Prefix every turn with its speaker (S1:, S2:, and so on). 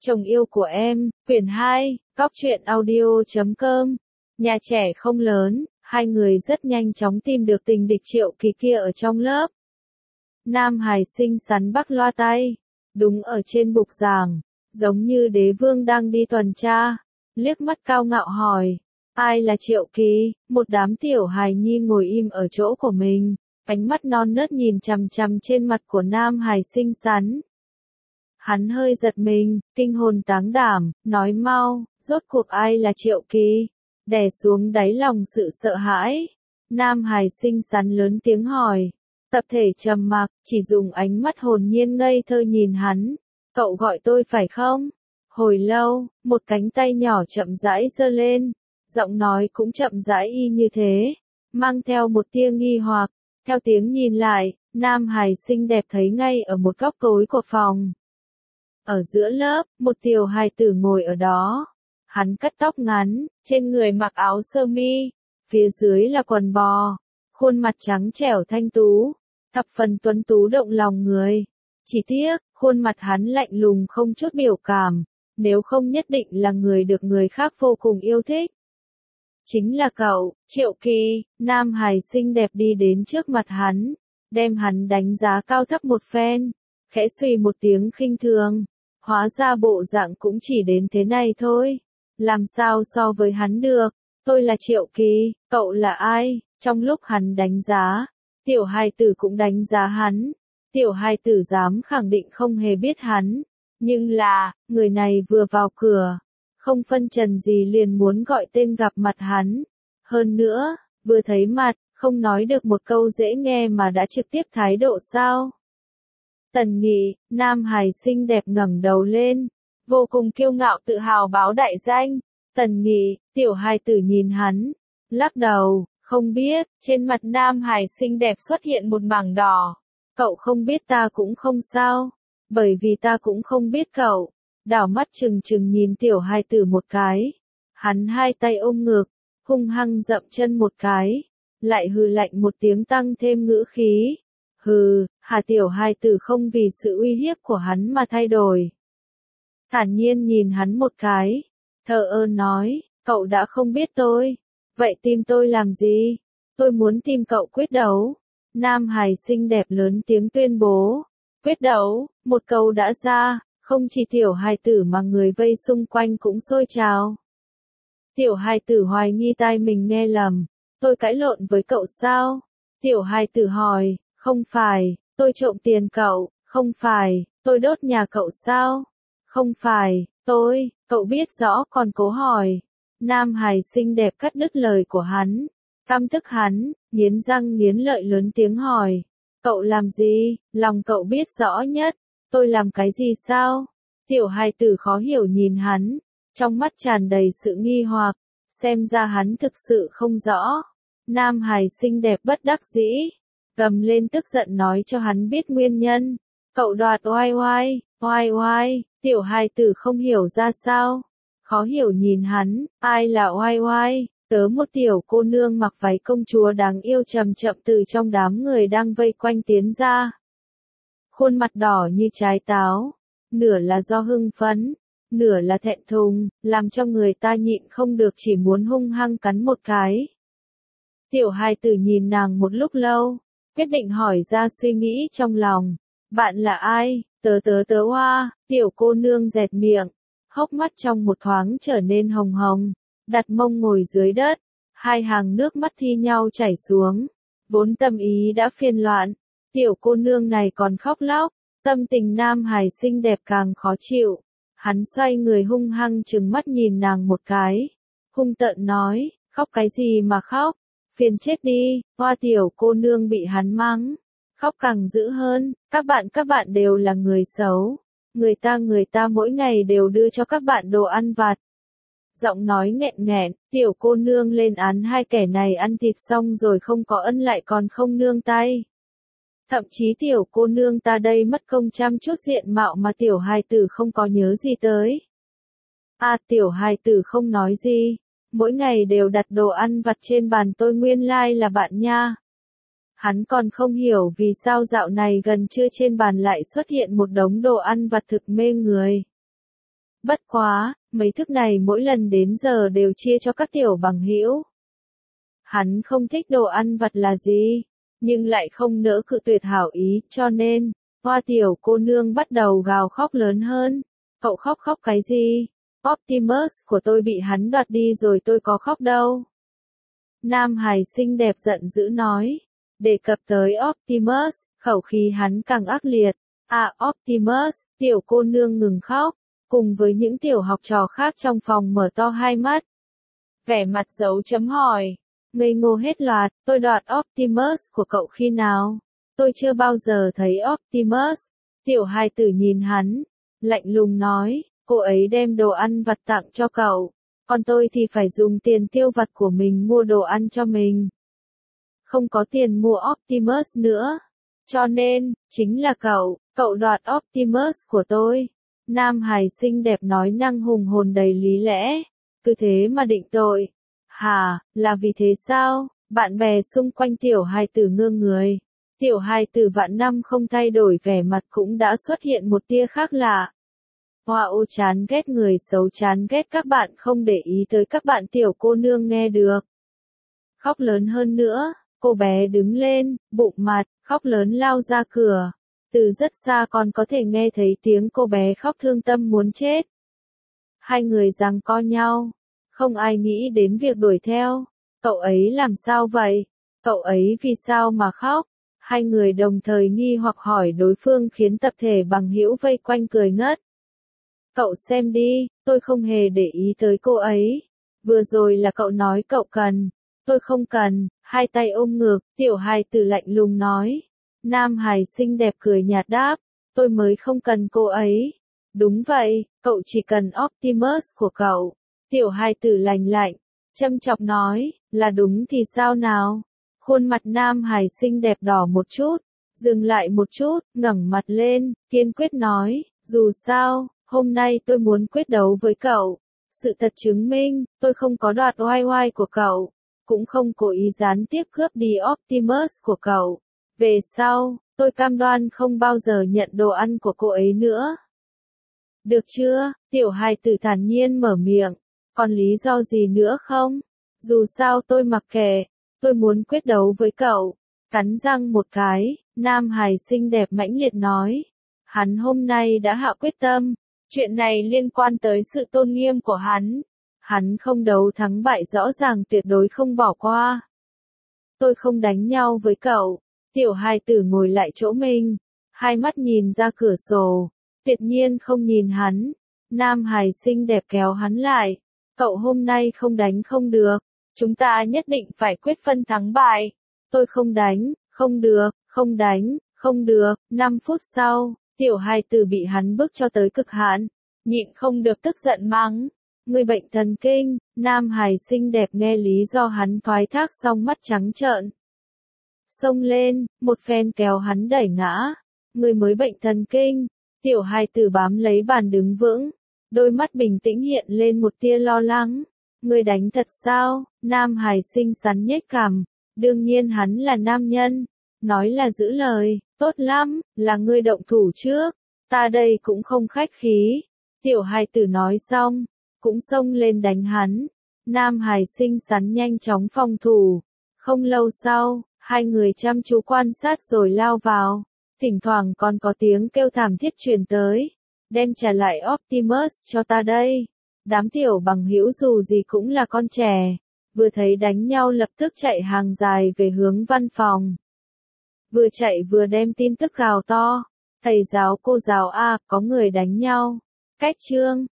S1: Chồng yêu của em, quyển 2, Cóc truyện audio.com. Nhà trẻ không lớn, hai người rất nhanh chóng tìm được tình địch Triệu Kỳ kia ở trong lớp. Nam hài xinh xắn bắc loa tay, đúng ở trên bục giảng, giống như đế vương đang đi tuần tra, liếc mắt cao ngạo hỏi, ai là Triệu Kỳ? Một đám tiểu hài nhi ngồi im ở chỗ của mình, ánh mắt non nớt nhìn chằm chằm trên mặt của nam hài xinh xắn. Hắn hơi giật mình, kinh hồn táng đảm, nói mau, rốt cuộc ai là Triệu Kỳ? Đè xuống đáy lòng sự sợ hãi. Nam hài xinh xắn lớn tiếng hỏi. Tập thể trầm mặc, chỉ dùng ánh mắt hồn nhiên ngây thơ nhìn hắn. Cậu gọi tôi phải không? Hồi lâu, một cánh tay nhỏ chậm rãi giơ lên. Giọng nói cũng chậm rãi y như thế, mang theo một tia nghi hoặc. Theo tiếng nhìn lại, nam hài xinh đẹp thấy ngay ở một góc tối của phòng. Ở giữa lớp, một tiểu hài tử ngồi ở đó. Hắn cắt tóc ngắn, trên người mặc áo sơ mi, phía dưới là quần bò, khuôn mặt trắng trẻo thanh tú, thập phần tuấn tú động lòng người. Chỉ tiếc, khuôn mặt hắn lạnh lùng không chút biểu cảm, nếu không nhất định là người được người khác vô cùng yêu thích. Chính là cậu, Triệu Kỳ. Nam hài xinh đẹp đi đến trước mặt hắn, đem hắn đánh giá cao thấp một phen, khẽ suy một tiếng khinh thường. Hóa ra bộ dạng cũng chỉ đến thế này thôi. Làm sao so với hắn được? Tôi là Triệu Kỳ, cậu là ai? Trong lúc hắn đánh giá, tiểu hài tử cũng đánh giá hắn. Tiểu hài tử dám khẳng định không hề biết hắn. Nhưng là, người này vừa vào cửa, không phân trần gì liền muốn gọi tên gặp mặt hắn. Hơn nữa, vừa thấy mặt, không nói được một câu dễ nghe mà đã trực tiếp thái độ sao? Tần Nghị, nam hài xinh đẹp ngẩng đầu lên, vô cùng kiêu ngạo tự hào báo đại danh. Tần Nghị, tiểu hài tử nhìn hắn, lắc đầu, không biết. Trên mặt nam hài xinh đẹp xuất hiện một mảng đỏ. Cậu không biết ta cũng không sao, bởi vì ta cũng không biết cậu. Đảo mắt trừng trừng nhìn tiểu hài tử một cái. Hắn hai tay ôm ngực, hung hăng dậm chân một cái, lại hừ lạnh một tiếng tăng thêm ngữ khí. Hừ, Hà tiểu hài tử không vì sự uy hiếp của hắn mà thay đổi. Thản nhiên nhìn hắn một cái, thờ ơ nói, cậu đã không biết tôi, vậy tìm tôi làm gì? Tôi muốn tìm cậu quyết đấu. Nam hài xinh đẹp lớn tiếng tuyên bố. Quyết đấu, một câu đã ra, không chỉ tiểu hài tử mà người vây xung quanh cũng sôi trào. Tiểu hài tử hoài nghi tai mình nghe lầm, tôi cãi lộn với cậu sao? Tiểu hài tử hỏi. Không phải, tôi trộm tiền cậu, không phải, tôi đốt nhà cậu sao? Không phải, cậu biết rõ còn cố hỏi. Nam hài xinh đẹp cắt đứt lời của hắn, căm tức hắn, nghiến răng nghiến lợi lớn tiếng hỏi. Cậu làm gì, lòng cậu biết rõ nhất, tôi làm cái gì sao? Tiểu hài tử khó hiểu nhìn hắn, trong mắt tràn đầy sự nghi hoặc, xem ra hắn thực sự không rõ. Nam hài xinh đẹp bất đắc dĩ, gầm lên tức giận nói cho hắn biết nguyên nhân. Cậu đoạt oai oai, tiểu hài tử không hiểu ra sao. Khó hiểu nhìn hắn, ai là oai oai? Tớ một tiểu cô nương mặc váy công chúa đáng yêu chậm chậm từ trong đám người đang vây quanh tiến ra. Khuôn mặt đỏ như trái táo, nửa là do hưng phấn, nửa là thẹn thùng, làm cho người ta nhịn không được chỉ muốn hung hăng cắn một cái. Tiểu hài tử nhìn nàng một lúc lâu, quyết định hỏi ra suy nghĩ trong lòng. Bạn là ai? Tớ hoa. Tiểu cô nương dẹt miệng, hốc mắt trong một thoáng trở nên hồng hồng, đặt mông ngồi dưới đất, hai hàng nước mắt thi nhau chảy xuống, vốn tâm ý đã phiền loạn, tiểu cô nương này còn khóc lóc, tâm tình nam hài xinh đẹp càng khó chịu. Hắn xoay người hung hăng trừng mắt nhìn nàng một cái, hung tợn nói, khóc cái gì mà khóc? Phiền chết đi. Hoa tiểu cô nương bị hắn mắng, khóc càng dữ hơn, các bạn đều là người xấu, người ta mỗi ngày đều đưa cho các bạn đồ ăn vặt. Giọng nói nghẹn nghẹn, tiểu cô nương lên án hai kẻ này ăn thịt xong rồi không có ân lại còn không nương tay. Thậm chí tiểu cô nương ta đây mất công chăm chút diện mạo mà tiểu hài tử không có nhớ gì tới. Tiểu hài tử không nói gì, mỗi ngày đều đặt đồ ăn vặt trên bàn tôi nguyên lai là bạn nha. Hắn còn không hiểu vì sao dạo này gần trưa trên bàn lại xuất hiện một đống đồ ăn vặt thực mê người. Bất quá, mấy thức này mỗi lần đến giờ đều chia cho các tiểu bằng hữu. Hắn không thích đồ ăn vặt là gì, nhưng lại không nỡ cự tuyệt hảo ý, cho nên, Hoa tiểu cô nương bắt đầu gào khóc lớn hơn. Cậu khóc khóc cái gì? Optimus của tôi bị hắn đoạt đi rồi, tôi có khóc đâu. Nam hài xinh đẹp giận dữ nói. Đề cập tới Optimus, khẩu khí hắn càng ác liệt. À Optimus, tiểu cô nương ngừng khóc, cùng với những tiểu học trò khác trong phòng mở to hai mắt. Vẻ mặt dấu chấm hỏi. Ngây ngô hết loạt, tôi đoạt Optimus của cậu khi nào? Tôi chưa bao giờ thấy Optimus. Tiểu hài tử nhìn hắn, lạnh lùng nói, cô ấy đem đồ ăn vặt tặng cho cậu, còn tôi thì phải dùng tiền tiêu vặt của mình mua đồ ăn cho mình. Không có tiền mua Optimus nữa. Cho nên, chính là cậu đoạt Optimus của tôi. Nam hài xinh đẹp nói năng hùng hồn đầy lý lẽ. Cứ thế mà định tội. Hả, là vì thế sao? Bạn bè xung quanh tiểu hài tử ngơ người. Tiểu hài tử vạn năm không thay đổi vẻ mặt cũng đã xuất hiện một tia khác lạ. Wow, chán ghét người xấu, chán ghét các bạn không để ý tới các bạn, tiểu cô nương nghe được. Khóc lớn hơn nữa, cô bé đứng lên, bụng mặt, khóc lớn lao ra cửa. Từ rất xa còn có thể nghe thấy tiếng cô bé khóc thương tâm muốn chết. Hai người giằng co nhau, không ai nghĩ đến việc đuổi theo. Cậu ấy làm sao vậy? Cậu ấy vì sao mà khóc? Hai người đồng thời nghi hoặc hỏi đối phương khiến tập thể bằng hữu vây quanh cười ngất. Cậu xem đi, tôi không hề để ý tới cô ấy. Vừa rồi là cậu nói cậu cần. Tôi không cần, hai tay ôm ngực, tiểu hài tử lạnh lùng nói. Nam hài xinh đẹp cười nhạt đáp, tôi mới không cần cô ấy. Đúng vậy, cậu chỉ cần Optimus của cậu. Tiểu hài tử lạnh lạnh, châm chọc nói, là đúng thì sao nào? Khuôn mặt nam hài xinh đẹp đỏ một chút, dừng lại một chút, ngẩng mặt lên, kiên quyết nói, dù sao, hôm nay tôi muốn quyết đấu với cậu. Sự thật chứng minh, tôi không có đoạt oai oai của cậu, cũng không cố ý gián tiếp cướp đi Optimus của cậu. Về sau, tôi cam đoan không bao giờ nhận đồ ăn của cô ấy nữa. Được chưa? Tiểu hài tử thản nhiên mở miệng. Còn lý do gì nữa không? Dù sao tôi mặc kệ, tôi muốn quyết đấu với cậu. Cắn răng một cái, nam hài xinh đẹp mãnh liệt nói. Hắn hôm nay đã hạ quyết tâm. Chuyện này liên quan tới sự tôn nghiêm của hắn. Hắn không đấu thắng bại, rõ ràng tuyệt đối không bỏ qua. Tôi không đánh nhau với cậu. Tiểu hài tử ngồi lại chỗ mình, hai mắt nhìn ra cửa sổ, tuyệt nhiên không nhìn hắn. Nam hài xinh đẹp kéo hắn lại. Cậu hôm nay không đánh không được. Chúng ta nhất định phải quyết phân thắng bại. Tôi không đánh, không được, không đánh, không được. 5 phút sau, tiểu hài tử bị hắn bức cho tới cực hạn, nhịn không được tức giận mắng. Người bệnh thần kinh. Nam hài xinh đẹp nghe lý do hắn thoái thác xong mắt trắng trợn. Xông lên, một phen kéo hắn đẩy ngã. Người mới bệnh thần kinh. Tiểu hài tử bám lấy bàn đứng vững. Đôi mắt bình tĩnh hiện lên một tia lo lắng. Người đánh thật sao? Nam hài xinh xắn nhếch cằm. Đương nhiên hắn là nam nhân. Nói là giữ lời, tốt lắm, là ngươi động thủ trước. Ta đây cũng không khách khí. Tiểu hài tử nói xong, cũng xông lên đánh hắn. Nam hài xinh xắn nhanh chóng phòng thủ. Không lâu sau, hai người chăm chú quan sát rồi lao vào. Thỉnh thoảng còn có tiếng kêu thảm thiết truyền tới. Đem trả lại Optimus cho ta đây. Đám tiểu bằng hữu dù gì cũng là con trẻ. Vừa thấy đánh nhau lập tức chạy hàng dài về hướng văn phòng. Vừa chạy vừa đem tin tức gào to. Thầy giáo cô giáo a, có người đánh nhau. Cách chương.